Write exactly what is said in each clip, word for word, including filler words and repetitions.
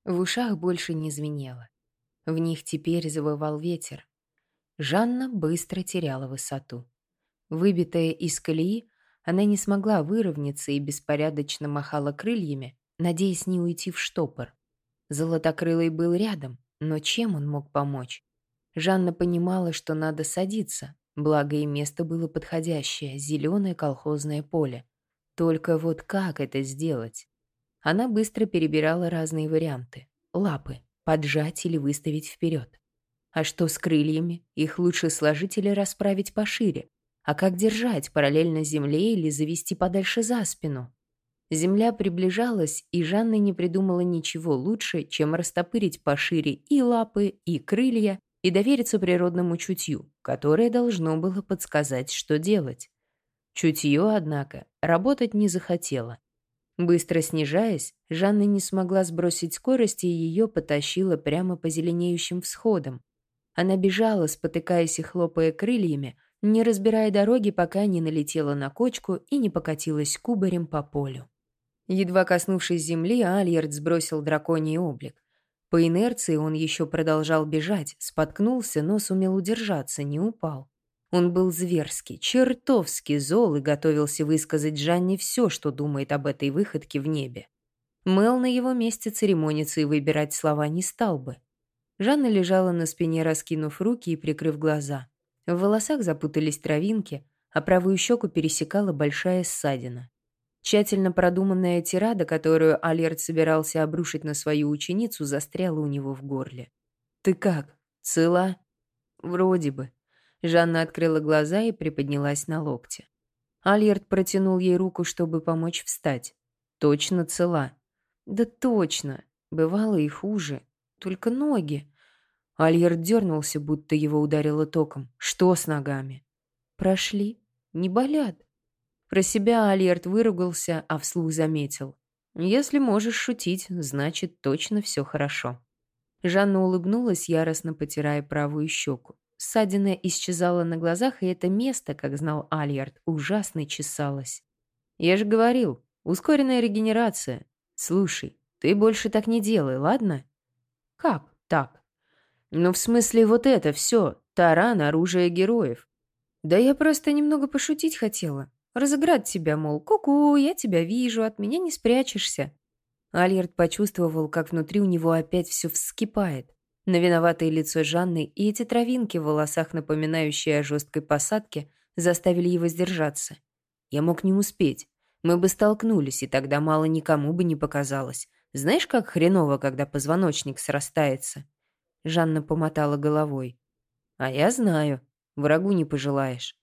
В ушах больше не звенело. В них теперь завывал ветер. Жанна быстро теряла высоту. Выбитая из колеи, она не смогла выровняться и беспорядочно махала крыльями, надеясь не уйти в штопор. Золотокрылый был рядом, но чем он мог помочь? Жанна понимала, что надо садиться, благо и место было подходящее, зеленое колхозное поле. Только вот как это сделать? Она быстро перебирала разные варианты. Лапы, поджать или выставить вперед. А что с крыльями? Их лучше сложить или расправить пошире. А как держать, параллельно земле или завести подальше за спину? Земля приближалась, и Жанна не придумала ничего лучше, чем растопырить пошире и лапы, и крылья, и довериться природному чутью, которое должно было подсказать, что делать. Чутье, однако, работать не захотело. Быстро снижаясь, Жанна не смогла сбросить скорость, и ее потащило прямо по зеленеющим всходам. Она бежала, спотыкаясь и хлопая крыльями, не разбирая дороги, пока не налетела на кочку и не покатилась кубарем по полю. Едва коснувшись земли, Альерт сбросил драконий облик. По инерции он еще продолжал бежать, споткнулся, но сумел удержаться, не упал. Он был зверски, чертовски зол и готовился высказать Жанне все, что думает об этой выходке в небе. Мэл на его месте церемониться и выбирать слова не стал бы. Жанна лежала на спине, раскинув руки и прикрыв глаза. В волосах запутались травинки, а правую щеку пересекала большая ссадина. Тщательно продуманная тирада, которую Альерт собирался обрушить на свою ученицу, застряла у него в горле. «Ты как? Цела?» «Вроде бы». Жанна открыла глаза и приподнялась на локте. Альерт протянул ей руку, чтобы помочь встать. «Точно цела?» «Да точно. Бывало и хуже. Только ноги». Альерт дернулся, будто его ударило током. «Что с ногами?» «Прошли. Не болят». Про себя Альерт выругался, а вслух заметил. «Если можешь шутить, значит, точно все хорошо». Жанна улыбнулась, яростно потирая правую щеку. Ссадина исчезала на глазах, и это место, как знал Альерт, ужасно чесалось. «Я же говорил, ускоренная регенерация. Слушай, ты больше так не делай, ладно?» «Как так?» «Ну, в смысле, вот это все, таран, оружие героев». «Да я просто немного пошутить хотела. Разыграть тебя, мол, ку-ку, я тебя вижу, от меня не спрячешься». Альерт почувствовал, как внутри у него опять все вскипает. На виноватое лицо Жанны и эти травинки в волосах, напоминающие о жесткой посадке, заставили его сдержаться. «Я мог не успеть. Мы бы столкнулись, и тогда мало никому бы не показалось. Знаешь, как хреново, когда позвоночник срастается?» Жанна помотала головой. «А я знаю. Врагу не пожелаешь».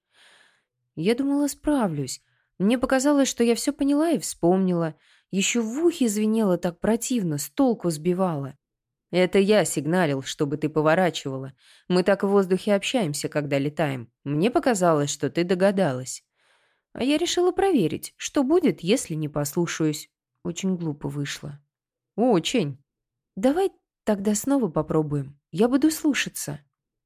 «Я думала, справлюсь. Мне показалось, что я все поняла и вспомнила. Еще в ухе звенело так противно, с толку сбивало». «Это я сигналил, чтобы ты поворачивала. Мы так в воздухе общаемся, когда летаем. Мне показалось, что ты догадалась». А я решила проверить, что будет, если не послушаюсь. Очень глупо вышло. «Очень». «Давай тогда снова попробуем. Я буду слушаться».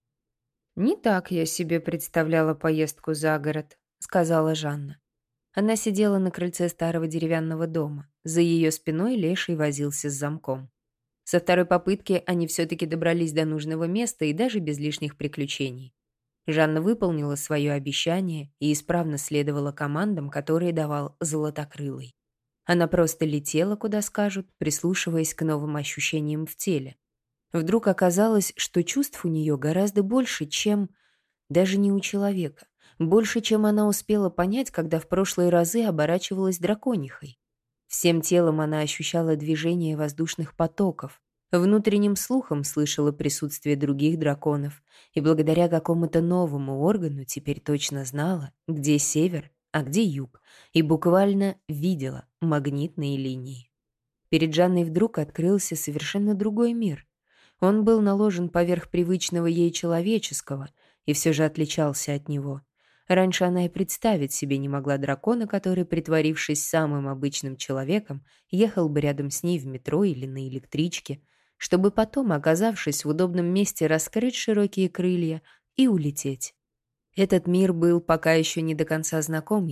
«Не так я себе представляла поездку за город», — сказала Жанна. Она сидела на крыльце старого деревянного дома. За ее спиной Леший возился с замком. Со второй попытки они все-таки добрались до нужного места и даже без лишних приключений. Жанна выполнила свое обещание и исправно следовала командам, которые давал Золотокрылый. Она просто летела, куда скажут, прислушиваясь к новым ощущениям в теле. Вдруг оказалось, что чувств у нее гораздо больше, чем... Даже не у человека. Больше, чем она успела понять, когда в прошлые разы оборачивалась драконихой. Всем телом она ощущала движение воздушных потоков, внутренним слухом слышала присутствие других драконов и благодаря какому-то новому органу теперь точно знала, где север, а где юг, и буквально видела магнитные линии. Перед Жанной вдруг открылся совершенно другой мир. Он был наложен поверх привычного ей человеческого и все же отличался от него. Раньше она и представить себе не могла дракона, который, притворившись самым обычным человеком, ехал бы рядом с ней в метро или на электричке, чтобы потом, оказавшись в удобном месте, раскрыть широкие крылья и улететь. Этот мир был пока еще не до конца знаком ей,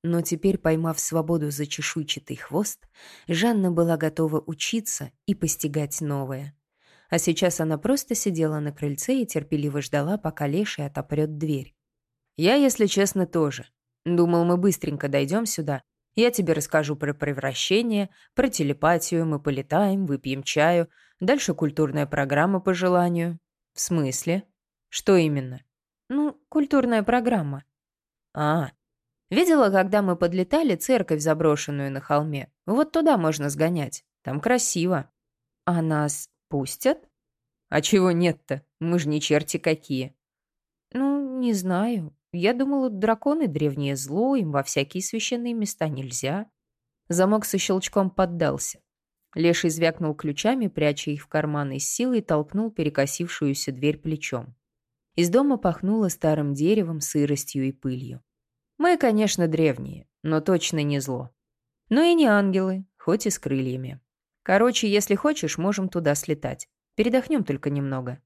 Но теперь, поймав свободу за чешуйчатый хвост, Жанна была готова учиться и постигать новое. А сейчас она просто сидела на крыльце и терпеливо ждала, пока Леший отопрет дверь. «Я, если честно, тоже. Думал, мы быстренько дойдем сюда. Я тебе расскажу про превращение, про телепатию, мы полетаем, выпьем чаю. Дальше культурная программа по желанию». «В смысле? Что именно?» «Ну, культурная программа». «А, видела, когда мы подлетали, церковь, заброшенную на холме? Вот туда можно сгонять. Там красиво». «А нас пустят?» «А чего нет-то? Мы же не черти какие». «Ну, не знаю. Я думала, драконы — древнее зло, им во всякие священные места нельзя». Замок со щелчком поддался. Леший звякнул ключами, пряча их в карман, и с силой толкнул перекосившуюся дверь плечом. Из дома пахнуло старым деревом, сыростью и пылью. Мы, конечно, древние, но точно не зло. Но и не ангелы, хоть и с крыльями. Короче, если хочешь, можем туда слетать. Передохнем только немного.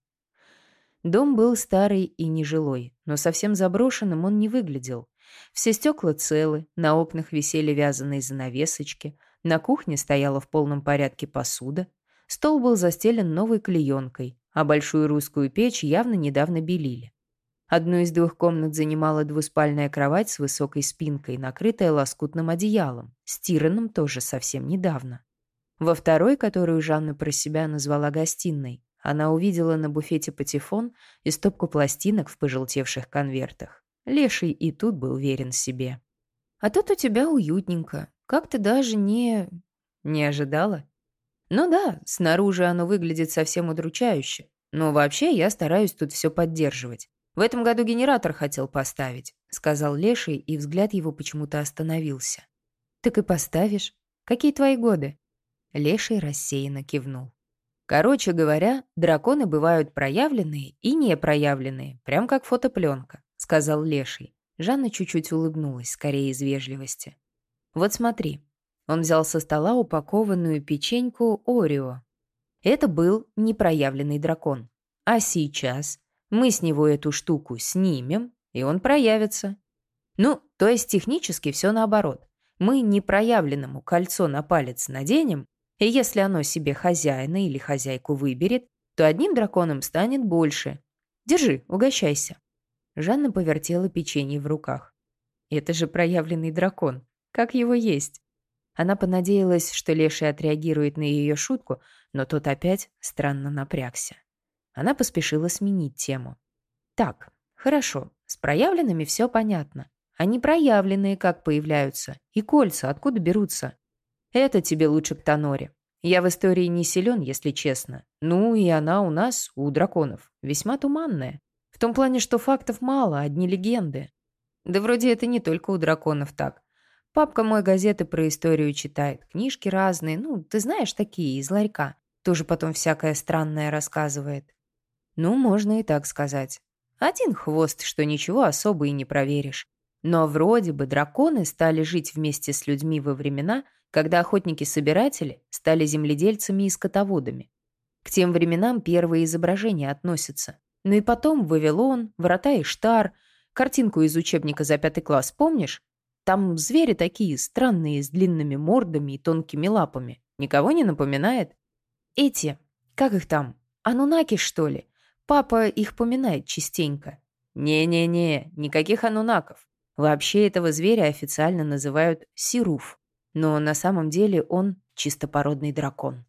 Дом был старый и нежилой, но совсем заброшенным он не выглядел. Все стекла целы, на окнах висели вязаные занавесочки, на кухне стояла в полном порядке посуда, стол был застелен новой клеенкой, а большую русскую печь явно недавно белили. Одну из двух комнат занимала двуспальная кровать с высокой спинкой, накрытая лоскутным одеялом, стиранным тоже совсем недавно. Во второй, которую Жанна про себя назвала гостиной, она увидела на буфете патефон и стопку пластинок в пожелтевших конвертах. Леший и тут был уверен в себе. «А тут у тебя уютненько. Как-то даже не...» «Не ожидала?» «Ну да, снаружи оно выглядит совсем удручающе. Но вообще я стараюсь тут все поддерживать. В этом году генератор хотел поставить», — сказал Леший, и взгляд его почему-то остановился. «Так и поставишь. Какие твои годы?» Леший рассеянно кивнул. «Короче говоря, драконы бывают проявленные и непроявленные, прям как фотопленка», — сказал Леший. Жанна чуть-чуть улыбнулась, скорее из вежливости. «Вот смотри». Он взял со стола упакованную печеньку Орео. Это был непроявленный дракон. А сейчас мы с него эту штуку снимем, и он проявится. Ну, то есть технически все наоборот. Мы непроявленному кольцо на палец наденем, и если оно себе хозяина или хозяйку выберет, то одним драконом станет больше. Держи, угощайся». Жанна повертела печенье в руках. «Это же проявленный дракон. Как его есть?» Она понадеялась, что Леший отреагирует на ее шутку, но тот опять странно напрягся. Она поспешила сменить тему. «Так, хорошо, с проявленными все понятно. А непроявленные как появляются? И кольца откуда берутся?» «Это тебе лучше к Таноре. Я в истории не силен, если честно. Ну и она у нас, у драконов, весьма туманная. В том плане, что фактов мало, одни легенды. Да вроде это не только у драконов так. Папка мой газеты про историю читает, книжки разные, ну, ты знаешь, такие, из ларька. Тоже потом всякое странное рассказывает». «Ну, можно и так сказать. Один хвост, что ничего особо и не проверишь. Но вроде бы драконы стали жить вместе с людьми во времена, когда охотники-собиратели стали земледельцами и скотоводами. К тем временам первые изображения относятся. Ну и потом Вавилон, врата Иштар, картинку из учебника за пятый класс, помнишь? Там звери такие странные, с длинными мордами и тонкими лапами. Никого не напоминает? Эти, как их там, анунаки, что ли? Папа их поминает частенько». «Не-не-не, никаких анунаков. Вообще этого зверя официально называют сируф. Но на самом деле он чистопородный дракон».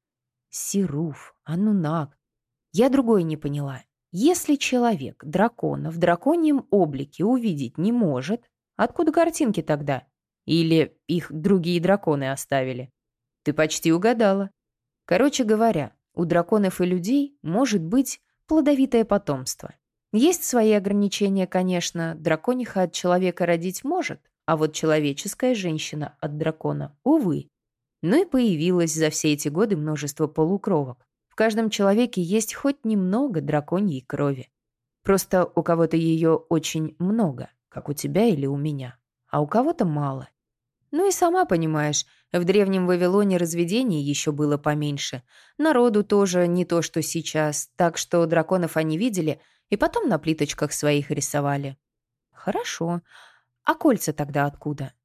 Сируф, анунак. Я другое не поняла. Если человек дракона в драконьем облике увидеть не может, откуда картинки тогда? Или их другие драконы оставили? Ты почти угадала. Короче говоря, у драконов и людей может быть плодовитое потомство. Есть свои ограничения, конечно. Дракониха от человека родить может, а вот человеческая женщина от дракона, увы. Ну и появилось за все эти годы множество полукровок. В каждом человеке есть хоть немного драконьей крови. Просто у кого-то ее очень много, как у тебя или у меня, а у кого-то мало. Ну и сама понимаешь, в древнем Вавилоне разведений еще было поменьше. Народу тоже не то, что сейчас, так что драконов они видели и потом на плиточках своих рисовали. Хорошо. А кольца тогда откуда?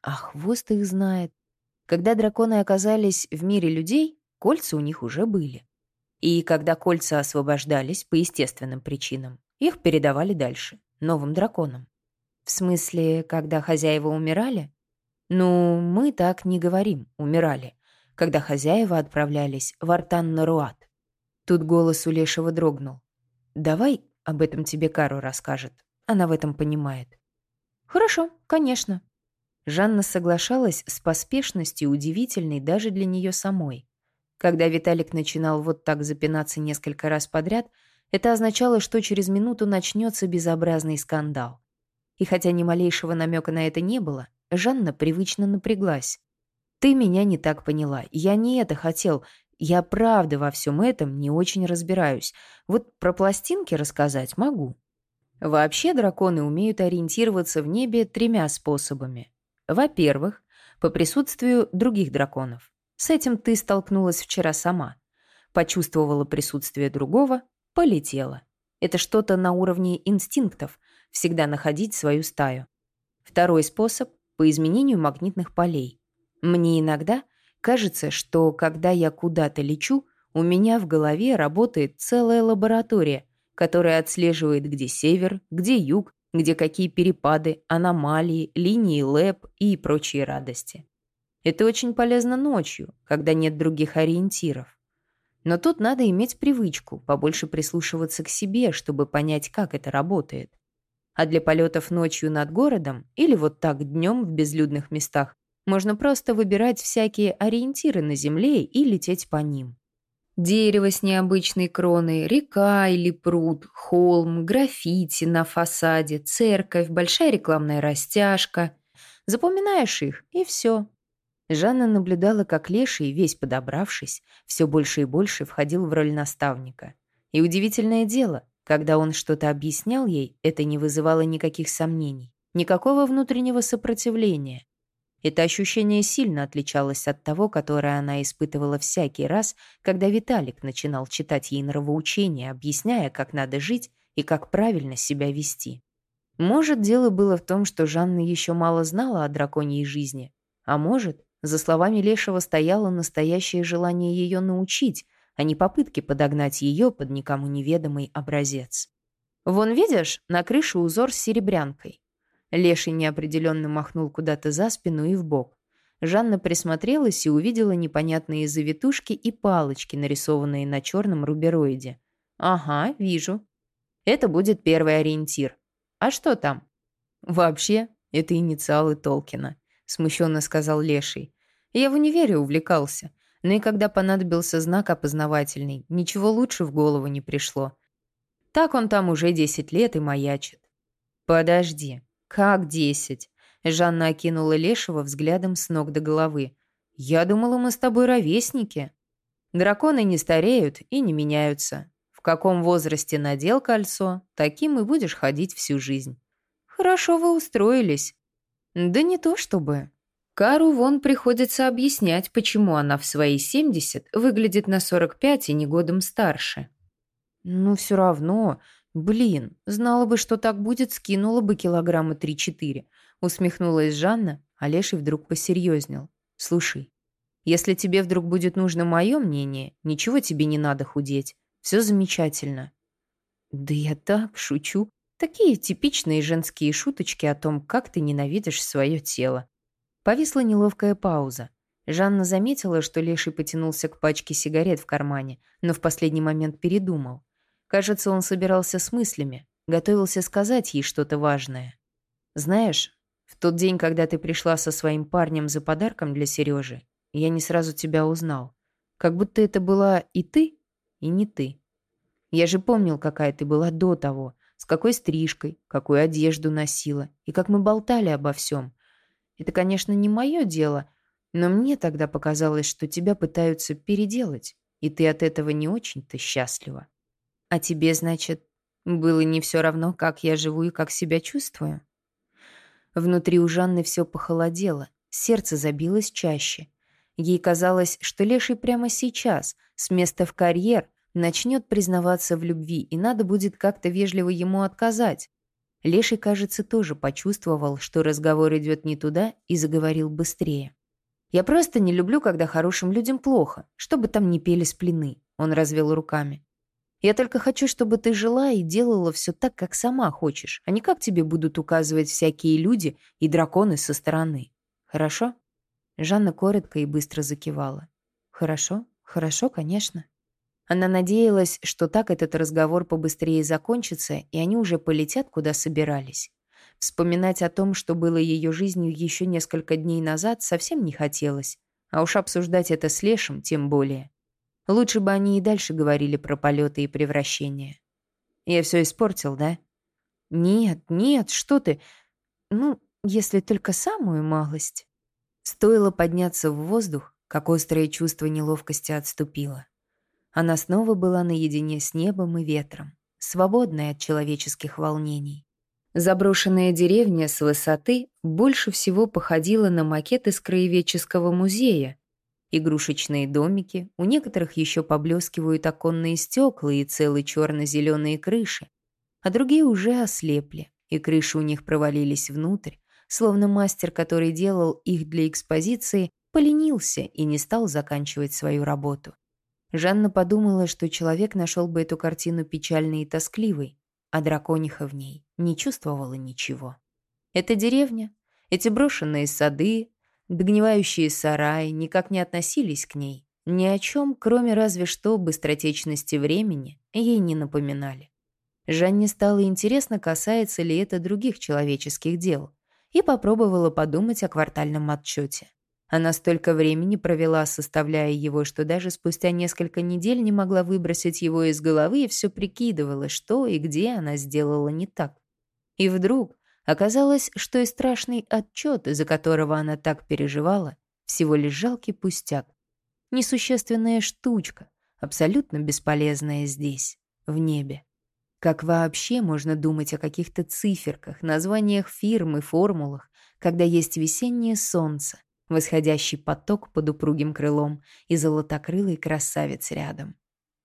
А хвост их знает. Когда драконы оказались в мире людей, кольца у них уже были. И когда кольца освобождались по естественным причинам, их передавали дальше, новым драконам. В смысле, когда хозяева умирали? Ну, мы так не говорим, умирали. Когда хозяева отправлялись в Артан-Наруат. Тут голос у Лешего дрогнул. «Давай об этом тебе Кару расскажет. Она в этом понимает». «Хорошо, конечно». Жанна соглашалась с поспешностью, удивительной даже для нее самой. Когда Виталик начинал вот так запинаться несколько раз подряд, это означало, что через минуту начнется безобразный скандал. И хотя ни малейшего намека на это не было, Жанна привычно напряглась. «Ты меня не так поняла. Я не это хотел. Я правда во всем этом не очень разбираюсь. Вот про пластинки рассказать могу». Вообще драконы умеют ориентироваться в небе тремя способами. Во-первых, по присутствию других драконов. С этим ты столкнулась вчера сама. Почувствовала присутствие другого, полетела. Это что-то на уровне инстинктов, всегда находить свою стаю. Второй способ – по изменению магнитных полей. Мне иногда кажется, что когда я куда-то лечу, у меня в голове работает целая лаборатория, которая отслеживает, где север, где юг, где какие перепады, аномалии, линии ЛЭП и прочие радости. Это очень полезно ночью, когда нет других ориентиров. Но тут надо иметь привычку, побольше прислушиваться к себе, чтобы понять, как это работает. А для полетов ночью над городом или вот так днем в безлюдных местах можно просто выбирать всякие ориентиры на земле и лететь по ним. Дерево с необычной кроной, река или пруд, холм, граффити на фасаде, церковь, большая рекламная растяжка. Запоминаешь их, и все. Жанна наблюдала, как Леший, весь подобравшись, все больше и больше входил в роль наставника. И удивительное дело, когда он что-то объяснял ей, это не вызывало никаких сомнений, никакого внутреннего сопротивления. Это ощущение сильно отличалось от того, которое она испытывала всякий раз, когда Виталик начинал читать ей нравоучения, объясняя, как надо жить и как правильно себя вести. Может, дело было в том, что Жанна еще мало знала о драконьей жизни, а может, за словами Лешего стояло настоящее желание ее научить, а не попытки подогнать ее под никому неведомый образец. «Вон, видишь, на крыше узор с серебрянкой». Леший неопределенно махнул куда-то за спину и вбок. Жанна присмотрелась и увидела непонятные завитушки и палочки, нарисованные на черном рубероиде. «Ага, вижу. Это будет первый ориентир. А что там?» «Вообще, это инициалы Толкина», — смущенно сказал Леший. «Я в универе увлекался, но и когда понадобился знак опознавательный, ничего лучше в голову не пришло. Так он там уже десять лет и маячит». «Подожди, как десять?» Жанна окинула Лешего взглядом с ног до головы. «Я думала, мы с тобой ровесники». «Драконы не стареют и не меняются. В каком возрасте надел кольцо, таким и будешь ходить всю жизнь». «Хорошо вы устроились». «Да не то чтобы». Кару вон приходится объяснять, почему она в свои семьдесят выглядит на сорок пять и не годом старше. «Ну, все равно. Блин, знала бы, что так будет, скинула бы килограмма три-четыре». Усмехнулась Жанна, а Леший вдруг посерьезнел. «Слушай, если тебе вдруг будет нужно мое мнение, ничего тебе не надо худеть. Все замечательно». «Да я так шучу. Такие типичные женские шуточки о том, как ты ненавидишь свое тело». Повисла неловкая пауза. Жанна заметила, что Леший потянулся к пачке сигарет в кармане, но в последний момент передумал. Кажется, он собирался с мыслями, готовился сказать ей что-то важное. «Знаешь, в тот день, когда ты пришла со своим парнем за подарком для Сережи, я не сразу тебя узнал. Как будто это была и ты, и не ты. Я же помнил, какая ты была до того, с какой стрижкой, какую одежду носила, и как мы болтали обо всем. Это, конечно, не мое дело, но мне тогда показалось, что тебя пытаются переделать, и ты от этого не очень-то счастлива. А тебе, значит, было не все равно, как я живу и как себя чувствую?» Внутри у Жанны все похолодело, сердце забилось чаще. Ей казалось, что Леший прямо сейчас, с места в карьер, начнет признаваться в любви, и надо будет как-то вежливо ему отказать. Леший, кажется, тоже почувствовал, что разговор идет не туда, и заговорил быстрее. «Я просто не люблю, когда хорошим людям плохо, что бы там ни пели с плены», — он развел руками. «Я только хочу, чтобы ты жила и делала все так, как сама хочешь, а не как тебе будут указывать всякие люди и драконы со стороны. Хорошо?» Жанна коротко и быстро закивала. «Хорошо, хорошо, конечно». Она надеялась, что так этот разговор побыстрее закончится, и они уже полетят, куда собирались. Вспоминать о том, что было ее жизнью еще несколько дней назад, совсем не хотелось, а уж обсуждать это с Лешем тем более. Лучше бы они и дальше говорили про полеты и превращения. «Я все испортил, да?» «Нет, нет, что ты? Ну, если только самую малость». Стоило подняться в воздух, как острое чувство неловкости отступило. Она снова была наедине с небом и ветром, свободная от человеческих волнений. Заброшенная деревня с высоты больше всего походила на макет из краеведческого музея. Игрушечные домики, у некоторых еще поблескивают оконные стекла и целые черно-зеленые крыши, а другие уже ослепли, и крыши у них провалились внутрь, словно мастер, который делал их для экспозиции, поленился и не стал заканчивать свою работу. Жанна подумала, что человек нашел бы эту картину печальной и тоскливой, а дракониха в ней не чувствовала ничего. Эта деревня, эти брошенные сады, догнивающие сараи никак не относились к ней, ни о чем, кроме разве что быстротечности времени, ей не напоминали. Жанне стало интересно, касается ли это других человеческих дел, и попробовала подумать о квартальном отчете. Она столько времени провела, составляя его, что даже спустя несколько недель не могла выбросить его из головы и все прикидывала, что и где она сделала не так. И вдруг оказалось, что и страшный отчет, из-за которого она так переживала, всего лишь жалкий пустяк. Несущественная штучка, абсолютно бесполезная здесь, в небе. Как вообще можно думать о каких-то циферках, названиях фирм и формулах, когда есть весеннее солнце, восходящий поток под упругим крылом и золотокрылый красавец рядом?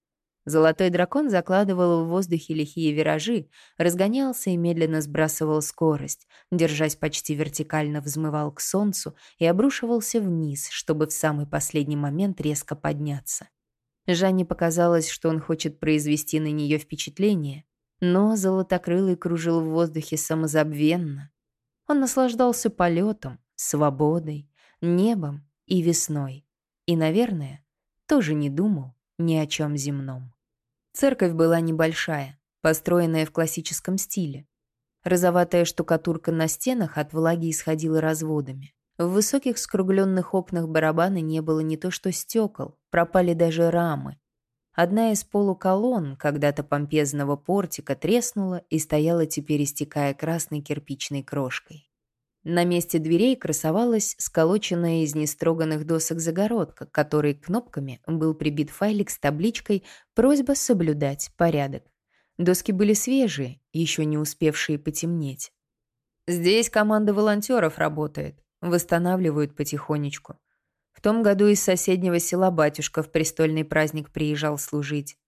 Золотой дракон закладывал в воздухе лихие виражи, разгонялся и медленно сбрасывал скорость, держась почти вертикально, взмывал к солнцу и обрушивался вниз, чтобы в самый последний момент резко подняться. Жанне показалось, что он хочет произвести на нее впечатление, но золотокрылый кружил в воздухе самозабвенно. Он наслаждался полетом, свободой, небом и весной. И, наверное, тоже не думал ни о чем земном. Церковь была небольшая, построенная в классическом стиле. Розоватая штукатурка на стенах от влаги исходила разводами. В высоких скругленных окнах барабана не было не то что стекол, пропали даже рамы. Одна из полуколонн когда-то помпезного портика треснула и стояла теперь, истекая красной кирпичной крошкой. На месте дверей красовалась сколоченная из нестроганных досок загородка, к которой кнопками был прибит файлик с табличкой «Просьба соблюдать порядок». Доски были свежие, еще не успевшие потемнеть. «Здесь команда волонтеров работает, восстанавливают потихонечку. В том году из соседнего села батюшка в престольный праздник приезжал служить».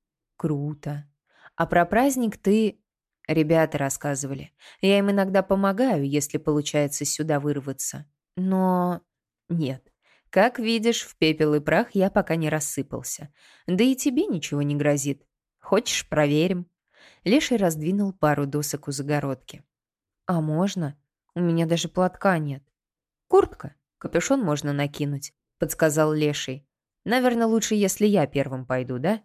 «Круто. А про праздник ты...» «Ребята рассказывали. Я им иногда помогаю, если получается сюда вырваться. Но... нет. Как видишь, в пепел и прах я пока не рассыпался. Да и тебе ничего не грозит. Хочешь, проверим?» Леший раздвинул пару досок у загородки. «А можно? У меня даже платка нет». «Куртка. Капюшон можно накинуть», — подсказал Леший. «Наверное, лучше, если я первым пойду, да?»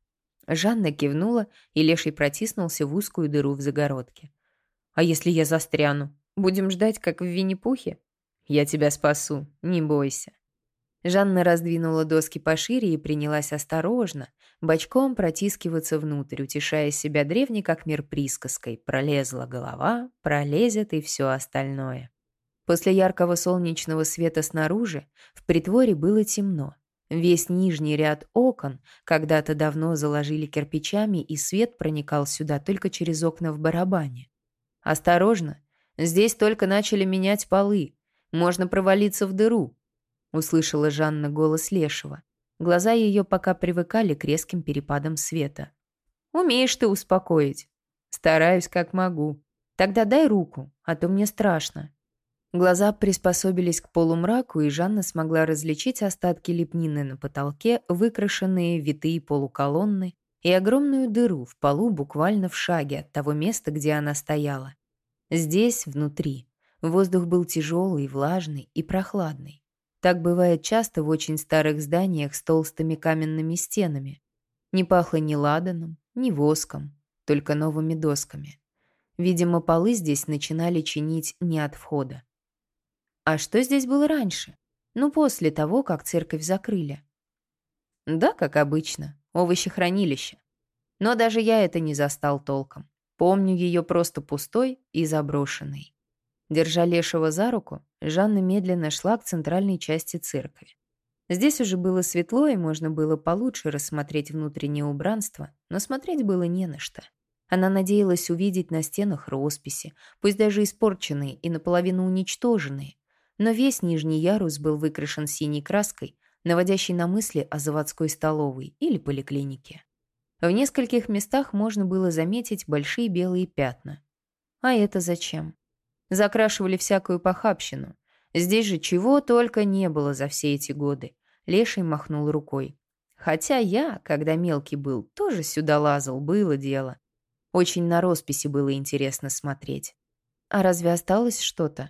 Жанна кивнула, и Леший протиснулся в узкую дыру в загородке. «А если я застряну? Будем ждать, как в Винни-Пухе?» «Я тебя спасу, не бойся». Жанна раздвинула доски пошире и принялась осторожно, бочком протискиваться внутрь, утешая себя древней как мир присказкой. Пролезла голова, пролезет и все остальное. После яркого солнечного света снаружи в притворе было темно. Весь нижний ряд окон когда-то давно заложили кирпичами, и свет проникал сюда только через окна в барабане. «Осторожно! Здесь только начали менять полы. Можно провалиться в дыру», — услышала Жанна голос Лешего. Глаза ее пока привыкали к резким перепадам света. «Умеешь ты успокоить». «Стараюсь, как могу». Тогда дай руку, а то мне страшно». Глаза приспособились к полумраку, и Жанна смогла различить остатки лепнины на потолке, выкрашенные витые полуколонны и огромную дыру в полу буквально в шаге от того места, где она стояла. Здесь, внутри, воздух был тяжелый, влажный и прохладный. Так бывает часто в очень старых зданиях с толстыми каменными стенами. Не пахло ни ладаном, ни воском, только новыми досками. Видимо, полы здесь начинали чинить не от входа. А что здесь было раньше? Ну, после того, как церковь закрыли. Да, как обычно, овощехранилище. Но даже я это не застал толком. Помню ее просто пустой и заброшенной. Держа Лешего за руку, Жанна медленно шла к центральной части церкви. Здесь уже было светло, и можно было получше рассмотреть внутреннее убранство, но смотреть было не на что. Она надеялась увидеть на стенах росписи, пусть даже испорченные и наполовину уничтоженные, но весь нижний ярус был выкрашен синей краской, наводящей на мысли о заводской столовой или поликлинике. В нескольких местах можно было заметить большие белые пятна. А это зачем? Закрашивали всякую похабщину. Здесь же чего только не было за все эти годы. Леший махнул рукой. Хотя я, когда мелкий был, тоже сюда лазал, было дело. Очень на росписи было интересно смотреть. А разве осталось что-то?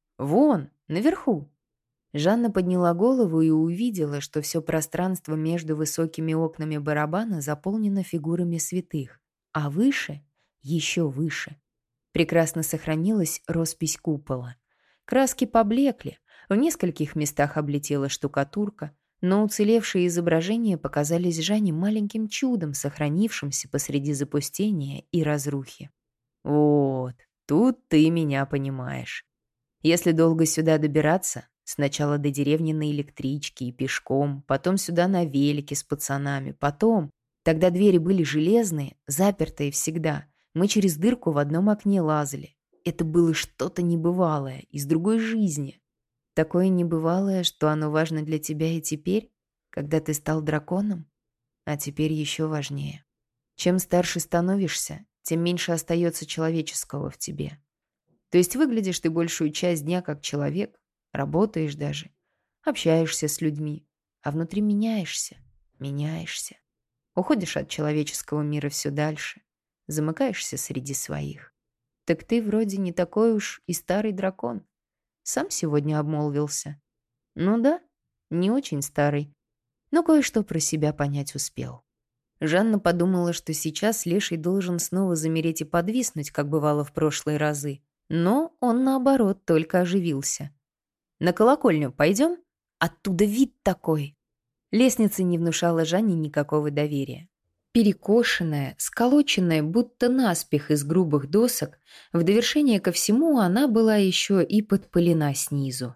Вон, наверху. Жанна подняла голову и увидела, что все пространство между высокими окнами барабана заполнено фигурами святых, а выше, еще выше, прекрасно сохранилась роспись купола. Краски поблекли, в нескольких местах облетела штукатурка, но уцелевшие изображения показались Жанне маленьким чудом, сохранившимся посреди запустения и разрухи. «Вот, тут ты меня понимаешь. Если долго сюда добираться, сначала до деревни на электричке и пешком, потом сюда на велике с пацанами, потом... Тогда двери были железные, запертые всегда. Мы через дырку в одном окне лазали. Это было что-то небывалое, из другой жизни. Такое небывалое, что оно важно для тебя и теперь, когда ты стал драконом, а теперь еще важнее. Чем старше становишься, тем меньше остается человеческого в тебе. То есть выглядишь ты большую часть дня как человек, работаешь даже, общаешься с людьми, а внутри меняешься, меняешься. Уходишь от человеческого мира все дальше, замыкаешься среди своих. Так ты вроде не такой уж и старый дракон. Сам сегодня обмолвился. Ну да, не очень старый, но кое-что про себя понять успел. Жанна подумала, что сейчас Леший должен снова замереть и подвиснуть, как бывало в прошлые разы. Но он, наоборот, только оживился. «На колокольню пойдем? Оттуда вид такой!» Лестница не внушала Жанне никакого доверия. Перекошенная, сколоченная, будто наспех из грубых досок, в довершение ко всему она была еще и подпылена снизу.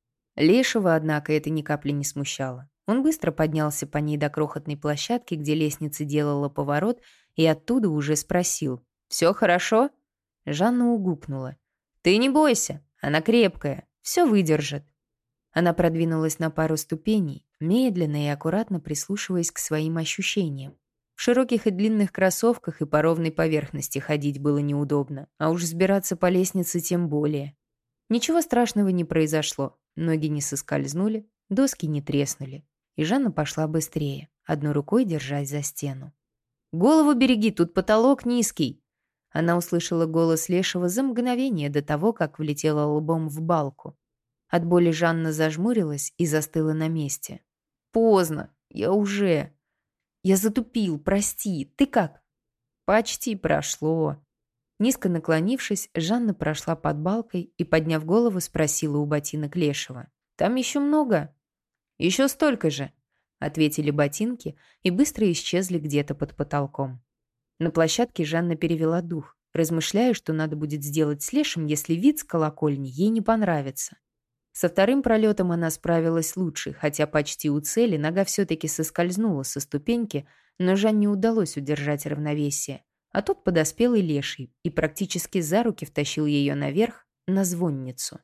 Лешего, однако, это ни капли не смущало. Он быстро поднялся по ней до крохотной площадки, где лестница делала поворот, и оттуда уже спросил: «Все хорошо?» Жанна угукнула: «Ты не бойся, она крепкая, все выдержит». Она продвинулась на пару ступеней, медленно и аккуратно прислушиваясь к своим ощущениям. В широких и длинных кроссовках и по ровной поверхности ходить было неудобно, а уж взбираться по лестнице тем более. Ничего страшного не произошло, ноги не соскользнули, доски не треснули, и Жанна пошла быстрее, одной рукой держась за стену. «Голову береги, тут потолок низкий!» Она услышала голос Лешего за мгновение до того, как влетела лбом в балку. От боли Жанна зажмурилась и застыла на месте. «Поздно, я уже...» «Я затупил, прости. Ты как?» «Почти прошло». Низко наклонившись, Жанна прошла под балкой и, подняв голову, спросила у ботинок Лешего: «Там еще много?» «Еще столько же», — ответили ботинки и быстро исчезли где-то под потолком. На площадке Жанна перевела дух, размышляя, что надо будет сделать с Лешим, если вид с колокольни ей не понравится. Со вторым пролетом она справилась лучше, хотя почти у цели нога все-таки соскользнула со ступеньки, но Жанне удалось удержать равновесие, а тут подоспел и Леший и практически за руки втащил ее наверх, на звонницу.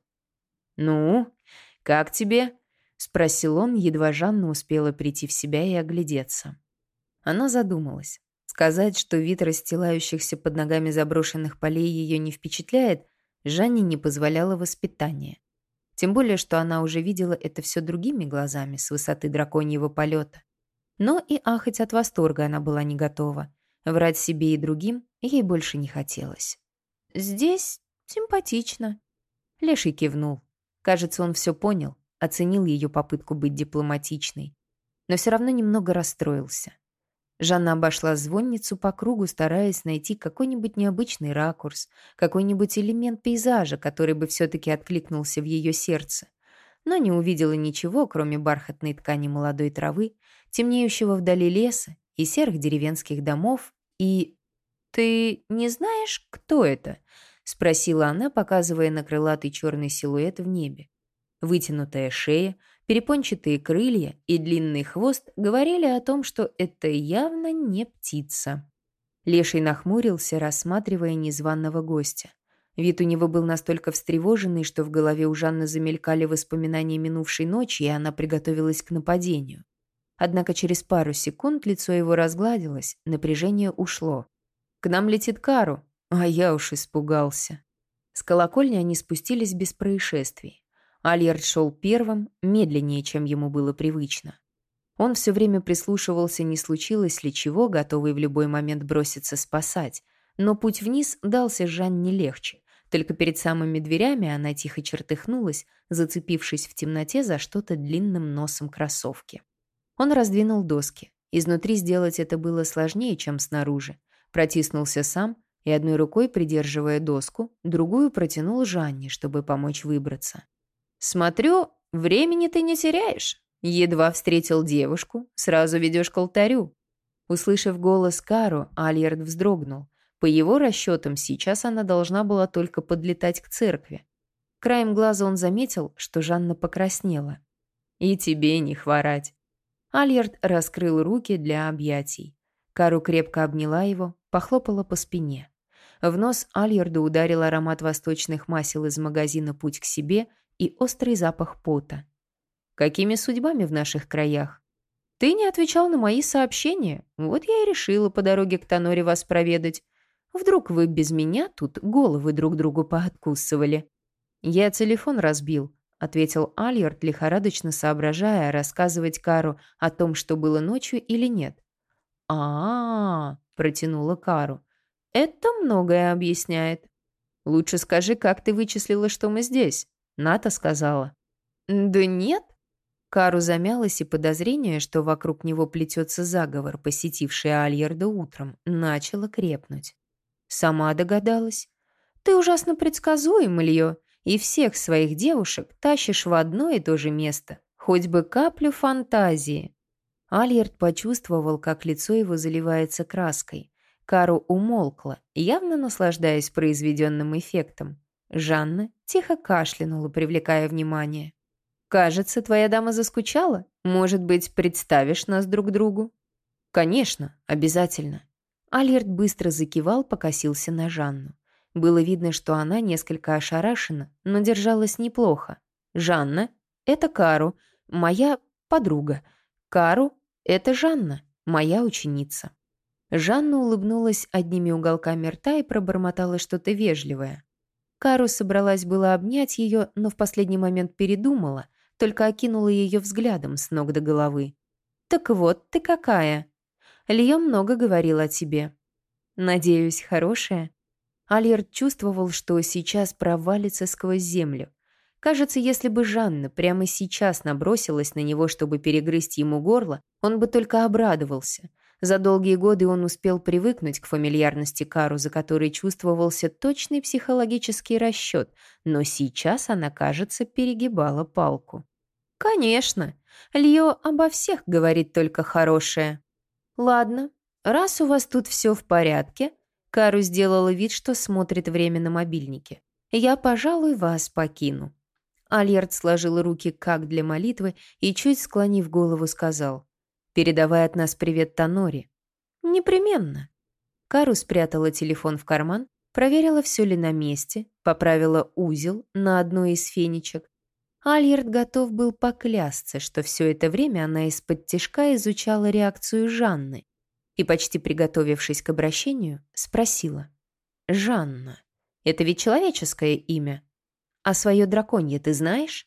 «Ну, как тебе?» — спросил он, едва Жанна успела прийти в себя и оглядеться. Она задумалась. Сказать, что вид расстилающихся под ногами заброшенных полей ее не впечатляет, Жанне не позволяло воспитание. Тем более, что она уже видела это все другими глазами с высоты драконьего полета. Но и ахать от восторга она была не готова. Врать себе и другим ей больше не хотелось. «Здесь симпатично». Леший кивнул. Кажется, он все понял, оценил ее попытку быть дипломатичной. Но все равно немного расстроился. Жанна обошла звонницу по кругу, стараясь найти какой-нибудь необычный ракурс, какой-нибудь элемент пейзажа, который бы все-таки откликнулся в ее сердце. Но не увидела ничего, кроме бархатной ткани молодой травы, темнеющего вдали леса и серых деревенских домов, и... «Ты не знаешь, кто это?» — спросила она, показывая на крылатый черный силуэт в небе. Вытянутая шея, перепончатые крылья и длинный хвост говорили о том, что это явно не птица. Леший нахмурился, рассматривая незваного гостя. Вид у него был настолько встревоженный, что в голове у Жанны замелькали воспоминания минувшей ночи, и она приготовилась к нападению. Однако через пару секунд лицо его разгладилось, напряжение ушло. «К нам летит Кару, а я уж испугался». С колокольни они спустились без происшествий. Альярд шел первым, медленнее, чем ему было привычно. Он все время прислушивался, не случилось ли чего, готовый в любой момент броситься спасать. Но путь вниз дался Жанне легче. Только перед самыми дверями она тихо чертыхнулась, зацепившись в темноте за что-то длинным носом кроссовки. Он раздвинул доски. Изнутри сделать это было сложнее, чем снаружи. Протиснулся сам и одной рукой, придерживая доску, другую протянул Жанне, чтобы помочь выбраться. «Смотрю, времени ты не теряешь. Едва встретил девушку, сразу ведешь к алтарю». Услышав голос Кару, Альярд вздрогнул. По его расчетам, сейчас она должна была только подлетать к церкви. Краем глаза он заметил, что Жанна покраснела. «И тебе не хворать». Альярд раскрыл руки для объятий. Кару крепко обняла его, похлопала по спине. В нос Альярду ударил аромат восточных масел из магазина «Путь к себе» и острый запах пота. «Какими судьбами в наших краях?» «Ты не отвечал на мои сообщения. Вот я и решила по дороге к Таноре вас проведать. Вдруг вы без меня тут головы друг другу пооткусывали?» «Я телефон разбил», — ответил Альярд, лихорадочно соображая, рассказывать Кару о том, что было ночью или нет. «А-а-а», — протянула Кару. «Это многое объясняет. Лучше скажи, как ты вычислила, что мы здесь?» Ната сказала. «Да нет». Кару замялась, и подозрение, что вокруг него плетется заговор, посетивший Альярда утром, начало крепнуть. Сама догадалась. «Ты ужасно предсказуем, Ильё, и всех своих девушек тащишь в одно и то же место. Хоть бы каплю фантазии». Альярд почувствовал, как лицо его заливается краской. Кару умолкла, явно наслаждаясь произведенным эффектом. Жанна тихо кашлянула, привлекая внимание. «Кажется, твоя дама заскучала. Может быть, представишь нас друг другу?» «Конечно, обязательно». Альярд быстро закивал, покосился на Жанну. Было видно, что она несколько ошарашена, но держалась неплохо. «Жанна, это Кару, моя подруга. Кару, это Жанна, моя ученица». Жанна улыбнулась одними уголками рта и пробормотала что-то вежливое. Кару собралась было обнять ее, но в последний момент передумала, только окинула ее взглядом с ног до головы. «Так вот ты какая! Льё много говорил о тебе. Надеюсь, хорошая?» Альярд чувствовал, что сейчас провалится сквозь землю. Кажется, если бы Жанна прямо сейчас набросилась на него, чтобы перегрызть ему горло, он бы только обрадовался. За долгие годы он успел привыкнуть к фамильярности Кару, за которой чувствовался точный психологический расчет, но сейчас она, кажется, перегибала палку. «Конечно, Льё обо всех говорит только хорошее». «Ладно, раз у вас тут все в порядке», Кару сделала вид, что смотрит время на мобильнике. «Я, пожалуй, вас покину». Альярд сложил руки как для молитвы и, чуть склонив голову, сказал: «Передавай от нас привет Таноре». «Непременно». Кару спрятала телефон в карман, проверила, все ли на месте, поправила узел на одной из фенечек. Альярд готов был поклясться, что все это время она из-под тишка изучала реакцию Жанны. и, почти приготовившись к обращению, спросила. «Жанна, это ведь человеческое имя? А свое драконье ты знаешь?»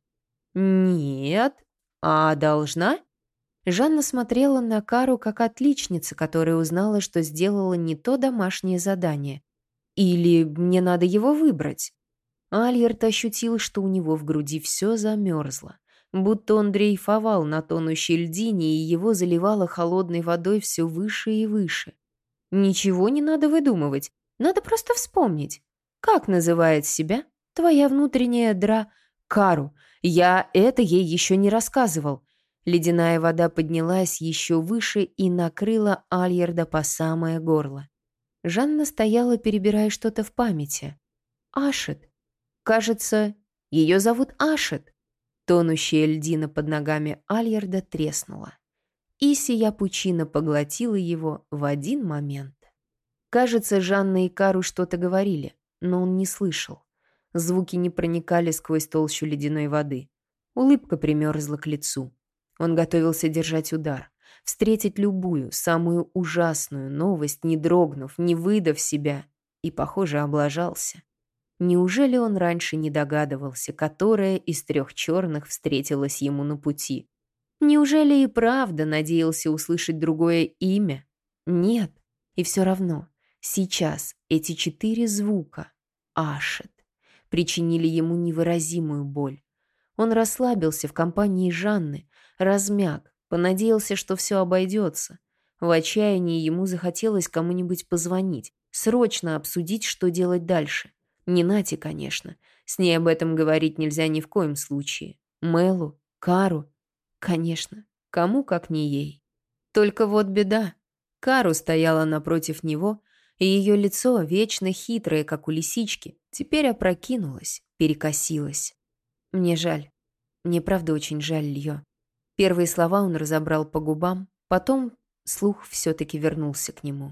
«Нет. А должна?» Жанна смотрела на Кару как отличница, которая узнала, что сделала не то домашнее задание. «Или мне надо его выбрать?» Альерт ощутил, что у него в груди все замерзло, будто он дрейфовал на тонущей льдине, и его заливало холодной водой все выше и выше. «Ничего не надо выдумывать, надо просто вспомнить. Как называет себя твоя внутренняя дра... Кару? Я это ей еще не рассказывал». Ледяная вода поднялась еще выше и накрыла Альерда по самое горло. Жанна стояла, перебирая что-то в памяти. «Ашет. Кажется, ее зовут Ашет». Тонущая льдина под ногами Альерда треснула. И сия пучина поглотила его в один момент. Кажется, Жанна и Кару что-то говорили, но он не слышал. Звуки не проникали сквозь толщу ледяной воды. Улыбка примерзла к лицу. Он готовился держать удар, встретить любую, самую ужасную новость, не дрогнув, не выдав себя, и, похоже, облажался. Неужели он раньше не догадывался, которая из трех черных встретилась ему на пути? Неужели и правда надеялся услышать другое имя? Нет, и все равно, сейчас эти четыре звука, Ашет, причинили ему невыразимую боль. Он расслабился в компании Жанны, размяк, понадеялся, что все обойдется. В отчаянии ему захотелось кому-нибудь позвонить, срочно обсудить, что делать дальше. Не Нате, конечно. С ней об этом говорить нельзя ни в коем случае. Мэлу, Кару. Конечно, кому как не ей. Только вот беда. Кару стояла напротив него, и ее лицо, вечно хитрое, как у лисички, теперь опрокинулось, перекосилось. «Мне жаль. Мне правда очень жаль, Льё». Первые слова он разобрал по губам, потом слух все-таки вернулся к нему.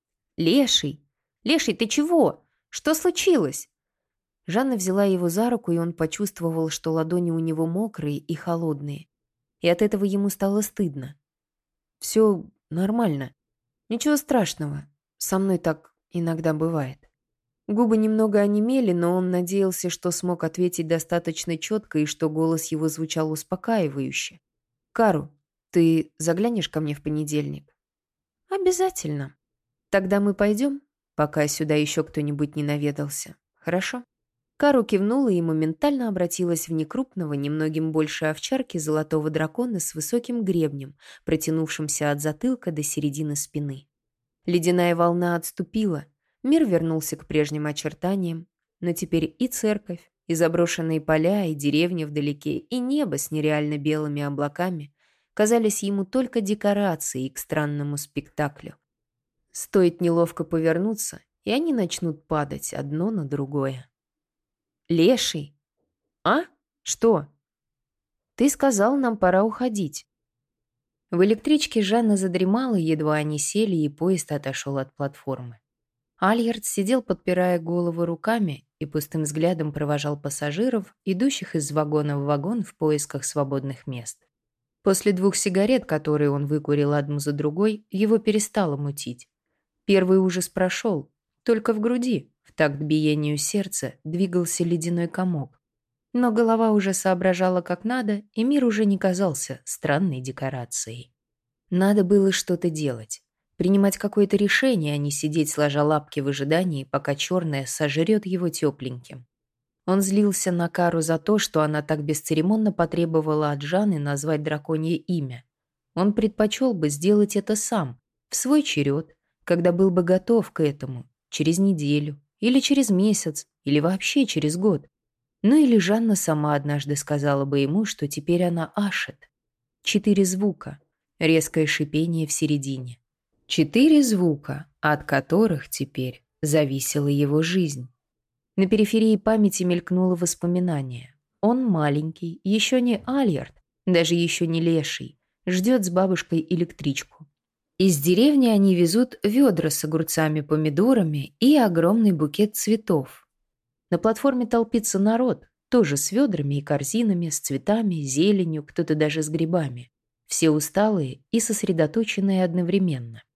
«Леший! Леший, ты чего? Что случилось?» Жанна взяла его за руку, и он почувствовал, что ладони у него мокрые и холодные. И от этого ему стало стыдно. «Все нормально. Ничего страшного. Со мной так иногда бывает». Губы немного онемели, но он надеялся, что смог ответить достаточно четко и что голос его звучал успокаивающе. «Кару, ты заглянешь ко мне в понедельник?» «Обязательно. Тогда мы пойдем, пока сюда еще кто-нибудь не наведался. Хорошо?» Кару кивнула и моментально обратилась в некрупного, немногим больше овчарки золотого дракона с высоким гребнем, протянувшимся от затылка до середины спины. Ледяная волна отступила, мир вернулся к прежним очертаниям, но теперь и церковь, и заброшенные поля, и деревни вдалеке, и небо с нереально белыми облаками казались ему только декорацией к странному спектаклю. Стоит неловко повернуться, и они начнут падать одно на другое. «Леший!» «А? Что?» «Ты сказал, нам пора уходить». В электричке Жанна задремала, едва они сели, и поезд отошел от платформы. Альерд сидел, подпирая голову руками, и пустым взглядом провожал пассажиров, идущих из вагона в вагон в поисках свободных мест. После двух сигарет, которые он выкурил одну за другой, его перестало мутить. Первый ужас прошел, только в груди, в такт биению сердца, двигался ледяной комок. Но голова уже соображала как надо, и мир уже не казался странной декорацией. Надо было что-то делать. Принимать какое-то решение, а не сидеть сложа лапки в ожидании, пока черное сожрет его тепленьким. Он злился на Кару за то, что она так бесцеремонно потребовала от Жанны назвать драконье имя. Он предпочел бы сделать это сам, в свой черед, когда был бы готов к этому, через неделю, или через месяц, или вообще через год. Ну или Жанна сама однажды сказала бы ему, что теперь она Ашет. Четыре звука, резкое шипение в середине. Четыре звука, от которых теперь зависела его жизнь. На периферии памяти мелькнуло воспоминание. Он маленький, еще не Альерд, даже еще не Леший, ждет с бабушкой электричку. Из деревни они везут ведра с огурцами, помидорами и огромный букет цветов. На платформе толпится народ, тоже с ведрами и корзинами, с цветами, зеленью, кто-то даже с грибами. Все усталые и сосредоточенные одновременно.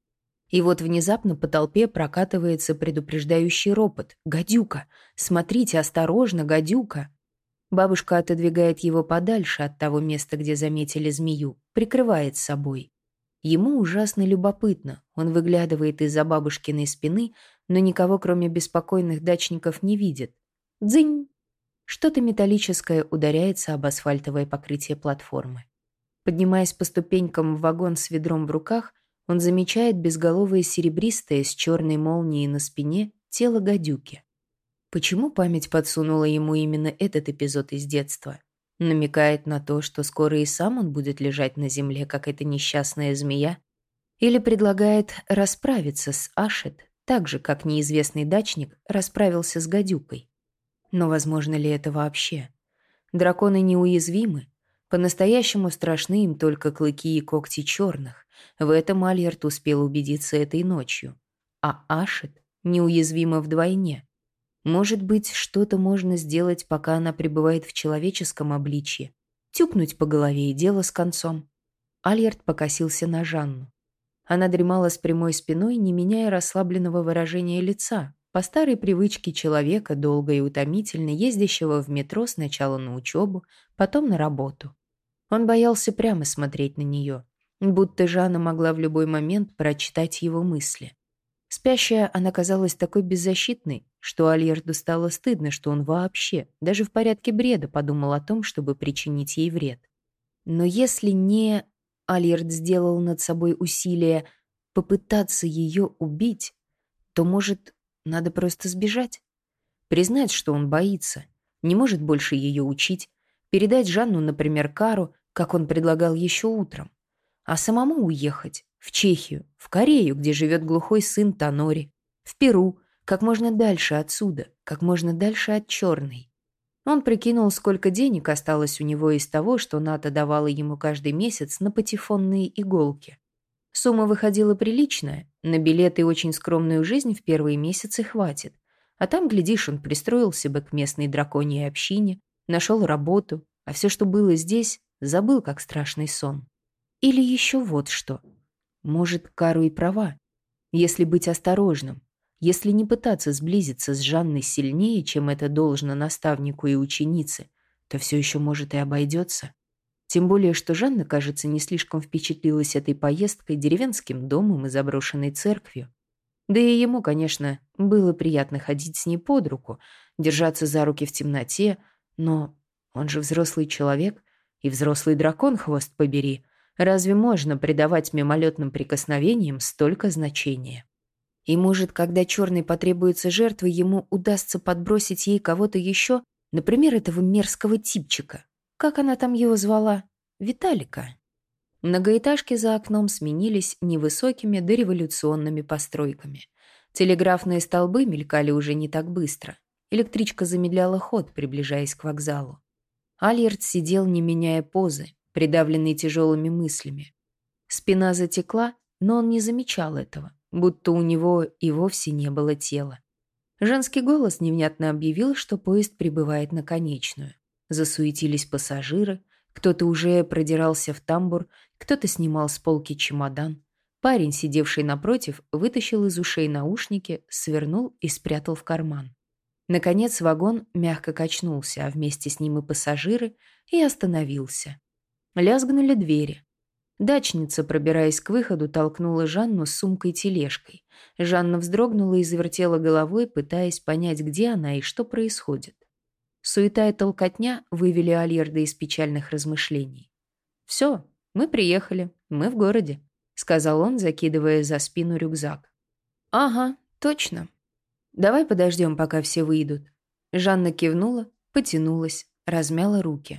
И вот внезапно по толпе прокатывается предупреждающий ропот. «Гадюка! Смотрите, осторожно, гадюка!» Бабушка отодвигает его подальше от того места, где заметили змею, прикрывает собой. Ему ужасно любопытно. Он выглядывает из-за бабушкиной спины, но никого, кроме беспокойных дачников, не видит. Дзынь! Что-то металлическое ударяется об асфальтовое покрытие платформы. Поднимаясь по ступенькам в вагон с ведром в руках, он замечает безголовое серебристое с черной молнией на спине тело гадюки. Почему память подсунула ему именно этот эпизод из детства? Намекает на то, что скоро и сам он будет лежать на земле, как эта несчастная змея? Или предлагает расправиться с Ашет, так же, как неизвестный дачник расправился с гадюкой? Но возможно ли это вообще? Драконы неуязвимы. По-настоящему страшны им только клыки и когти черных. В этом Альерт успел убедиться этой ночью. А Ашет неуязвима вдвойне. Может быть, что-то можно сделать, пока она пребывает в человеческом обличье. Тюкнуть по голове и дело с концом. Альерт покосился на Жанну. Она дремала с прямой спиной, не меняя расслабленного выражения лица, по старой привычке человека, долго и утомительно ездящего в метро сначала на учебу, потом на работу. Он боялся прямо смотреть на нее, будто Жанна могла в любой момент прочитать его мысли. Спящая, она казалась такой беззащитной, что Альерду стало стыдно, что он вообще, даже в порядке бреда, подумал о том, чтобы причинить ей вред. Но если не... Альерд сделал над собой усилие попытаться ее убить, то, может, надо просто сбежать? Признать, что он боится, не может больше ее учить, передать Жанну, например, Кару, как он предлагал еще утром, а самому уехать в Чехию, в Корею, где живет глухой сын Танори, в Перу, как можно дальше отсюда, как можно дальше от Черной. Он прикинул, сколько денег осталось у него из того, что НАТО давала ему каждый месяц на патефонные иголки. Сумма выходила приличная, на билеты и очень скромную жизнь в первые месяцы хватит. А там, глядишь, он пристроился бы к местной драконьей общине, нашел работу, а все, что было здесь, забыл, как страшный сон. Или еще вот что. Может, Кару и права. Если быть осторожным, если не пытаться сблизиться с Жанной сильнее, чем это должно наставнику и ученице, то все еще, может, и обойдется. Тем более, что Жанна, кажется, не слишком впечатлилась этой поездкой, деревенским домом и заброшенной церковью. Да и ему, конечно, было приятно ходить с ней под руку, держаться за руки в темноте, но он же взрослый человек, и взрослый дракон, хвост побери. Разве можно придавать мимолетным прикосновениям столько значения? И, может, когда Черной потребуется жертвы, ему удастся подбросить ей кого-то еще, например, этого мерзкого типчика. Как она там его звала? Виталика. Многоэтажки за окном сменились невысокими дореволюционными постройками. Телеграфные столбы мелькали уже не так быстро. Электричка замедляла ход, приближаясь к вокзалу. Альерт сидел, не меняя позы, придавленный тяжелыми мыслями. Спина затекла, но он не замечал этого, будто у него и вовсе не было тела. Женский голос невнятно объявил, что поезд прибывает на конечную. Засуетились пассажиры, кто-то уже продирался в тамбур, кто-то снимал с полки чемодан. Парень, сидевший напротив, вытащил из ушей наушники, свернул и спрятал в карман. Наконец вагон мягко качнулся, а вместе с ним и пассажиры, и остановился. Лязгнули двери. Дачница, пробираясь к выходу, толкнула Жанну с сумкой-тележкой. Жанна вздрогнула и завертела головой, пытаясь понять, где она и что происходит. Суета и толкотня вывели Альерда из печальных размышлений. «Все, мы приехали, мы в городе», — сказал он, закидывая за спину рюкзак. «Ага, точно. Давай подождем, пока все выйдут». Жанна кивнула, потянулась, размяла руки.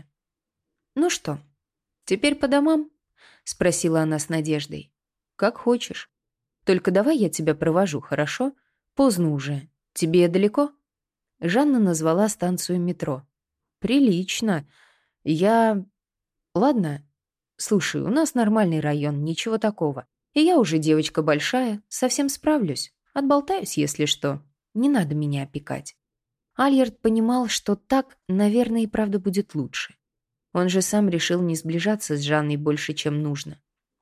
«Ну что, теперь по домам?» — спросила она с надеждой. «Как хочешь. Только давай я тебя провожу, хорошо? Поздно уже. Тебе далеко?» Жанна назвала станцию метро. «Прилично. Я... Ладно. Слушай, у нас нормальный район, ничего такого. И я уже девочка большая, совсем справлюсь. Отболтаюсь, если что. Не надо меня опекать». Альерт понимал, что так, наверное, и правда будет лучше. Он же сам решил не сближаться с Жанной больше, чем нужно.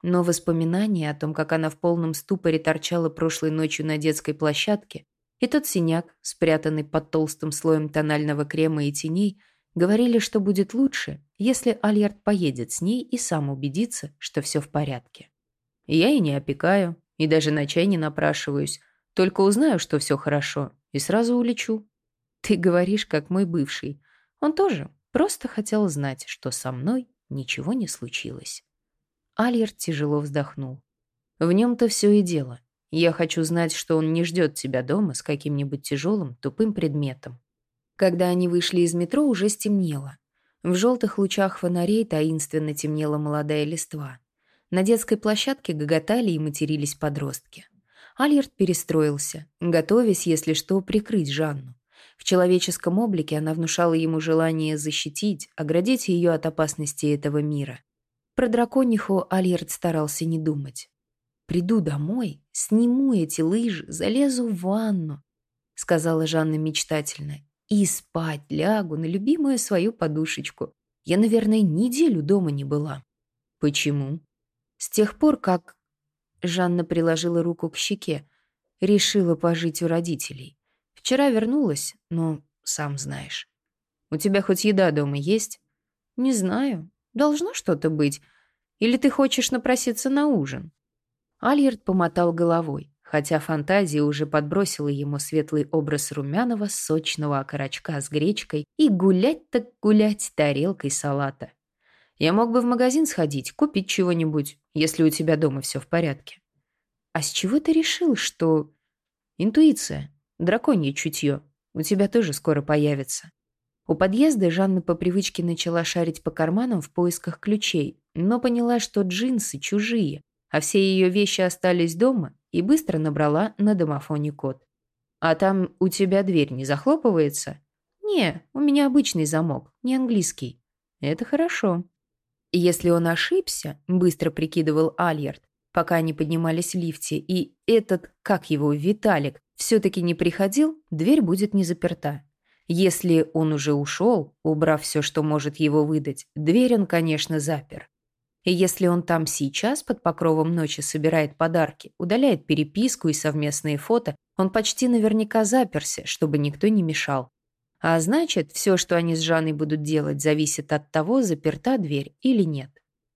Но воспоминания о том, как она в полном ступоре торчала прошлой ночью на детской площадке, и тот синяк, спрятанный под толстым слоем тонального крема и теней, говорили, что будет лучше, если Альярд поедет с ней и сам убедится, что все в порядке. Я и не опекаю, и даже на чай не напрашиваюсь, только узнаю, что все хорошо, и сразу улечу. Ты говоришь, как мой бывший. Он тоже просто хотел знать, что со мной ничего не случилось. Альярд тяжело вздохнул. В нем-то все и дело. Я хочу знать, что он не ждет тебя дома с каким-нибудь тяжелым, тупым предметом. Когда они вышли из метро, уже стемнело. В желтых лучах фонарей таинственно темнела молодая листва. На детской площадке гоготали и матерились подростки. Альярд перестроился, готовясь, если что, прикрыть Жанну. В человеческом облике она внушала ему желание защитить, оградить ее от опасности этого мира. Про дракониху Альярд старался не думать. «Приду домой, сниму эти лыжи, залезу в ванну», — сказала Жанна мечтательно, «и спать лягу на любимую свою подушечку. Я, наверное, неделю дома не была». «Почему?» «С тех пор, как...» Жанна приложила руку к щеке. «Решила пожить у родителей. Вчера вернулась, но сам знаешь». «У тебя хоть еда дома есть?» «Не знаю. Должно что-то быть. Или ты хочешь напроситься на ужин?» Альярд помотал головой, хотя фантазия уже подбросила ему светлый образ румяного, сочного окорочка с гречкой и гулять так гулять тарелкой салата. «Я мог бы в магазин сходить, купить чего-нибудь, если у тебя дома все в порядке». «А с чего ты решил, что...» «Интуиция, драконье чутье. У тебя тоже скоро появится». У подъезда Жанна по привычке начала шарить по карманам в поисках ключей, но поняла, что джинсы чужие, а все ее вещи остались дома, и быстро набрала на домофоне код. «А там у тебя дверь не захлопывается?» «Не, у меня обычный замок, не английский». «Это хорошо». Если он ошибся, быстро прикидывал Альярд, пока они поднимались в лифте, и этот, как его, Виталик, все-таки не приходил, дверь будет не заперта. Если он уже ушел, убрав все, что может его выдать, дверь он, конечно, запер. И если он там сейчас под покровом ночи собирает подарки, удаляет переписку и совместные фото, он почти наверняка заперся, чтобы никто не мешал. А значит, все, что они с Жанной будут делать, зависит от того, заперта дверь или нет.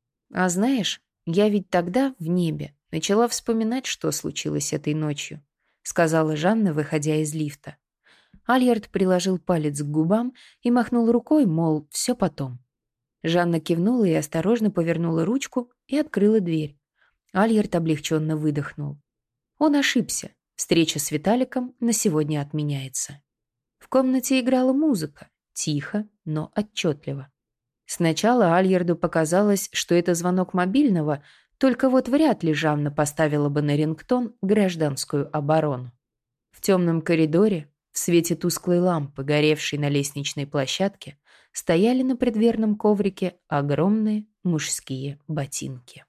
А знаешь, я ведь тогда в небе начала вспоминать, что случилось этой ночью, сказала Жанна, выходя из лифта. Альярд приложил палец к губам и махнул рукой, мол, все потом. Жанна кивнула и осторожно повернула ручку и открыла дверь. Альярд облегченно выдохнул. Он ошибся. Встреча с Виталиком на сегодня отменяется. В комнате играла музыка, тихо, но отчетливо. Сначала Альярду показалось, что это звонок мобильного, только вот вряд ли Жанна поставила бы на рингтон гражданскую оборону. В темном коридоре, в свете тусклой лампы, горевшей на лестничной площадке, стояли на предверном коврике огромные мужские ботинки.